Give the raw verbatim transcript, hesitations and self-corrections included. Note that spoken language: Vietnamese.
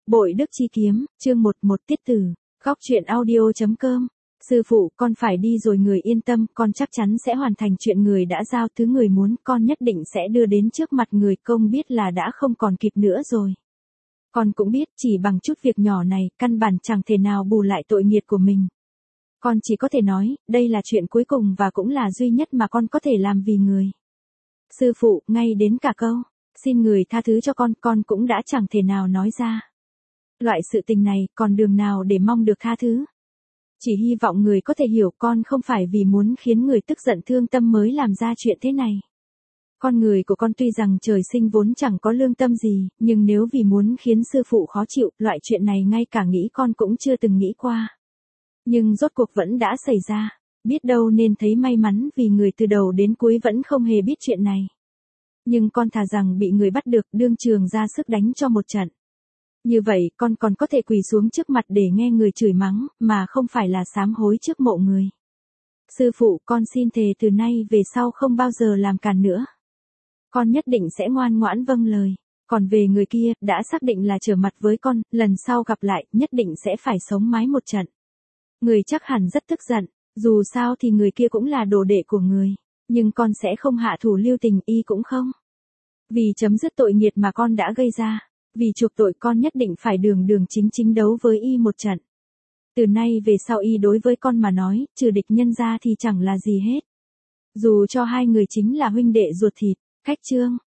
Bội Đức Chi Kiếm, chương một một tiết tử, góc truyện audio.com. Sư phụ, con phải đi rồi người yên tâm, con chắc chắn sẽ hoàn thành chuyện người đã giao, thứ người muốn, con nhất định sẽ đưa đến trước mặt người, công biết là đã không còn kịp nữa rồi. Con cũng biết, chỉ bằng chút việc nhỏ này, căn bản chẳng thể nào bù lại tội nghiệp của mình. Con chỉ có thể nói, đây là chuyện cuối cùng và cũng là duy nhất mà con có thể làm vì người. Sư phụ, ngay đến cả câu, xin người tha thứ cho con, con cũng đã chẳng thể nào nói ra. Loại sự tình này, còn đường nào để mong được tha thứ. Chỉ hy vọng người có thể hiểu con không phải vì muốn khiến người tức giận thương tâm mới làm ra chuyện thế này. Con người của con tuy rằng trời sinh vốn chẳng có lương tâm gì, nhưng nếu vì muốn khiến sư phụ khó chịu, loại chuyện này ngay cả nghĩ con cũng chưa từng nghĩ qua. Nhưng rốt cuộc vẫn đã xảy ra, biết đâu nên thấy may mắn vì người từ đầu đến cuối vẫn không hề biết chuyện này. Nhưng con thà rằng bị người bắt được đương trường ra sức đánh cho một trận. Như vậy con còn có thể quỳ xuống trước mặt để nghe người chửi mắng, mà không phải là sám hối trước mộ người. Sư phụ, con xin thề từ nay về sau không bao giờ làm càn nữa. Con nhất định sẽ ngoan ngoãn vâng lời. Còn về người kia, đã xác định là trở mặt với con, lần sau gặp lại, nhất định sẽ phải sống mái một trận. Người chắc hẳn rất tức giận, dù sao thì người kia cũng là đồ đệ của người. Nhưng con sẽ không hạ thủ lưu tình, y cũng không. Vì chấm dứt tội nghiệt mà con đã gây ra. Vì chuộc tội con nhất định phải đường đường chính chính đấu với y một trận. Từ nay về sau y đối với con mà nói, trừ địch nhân ra thì chẳng là gì hết. Dù cho hai người chính là huynh đệ ruột thịt, khách chương.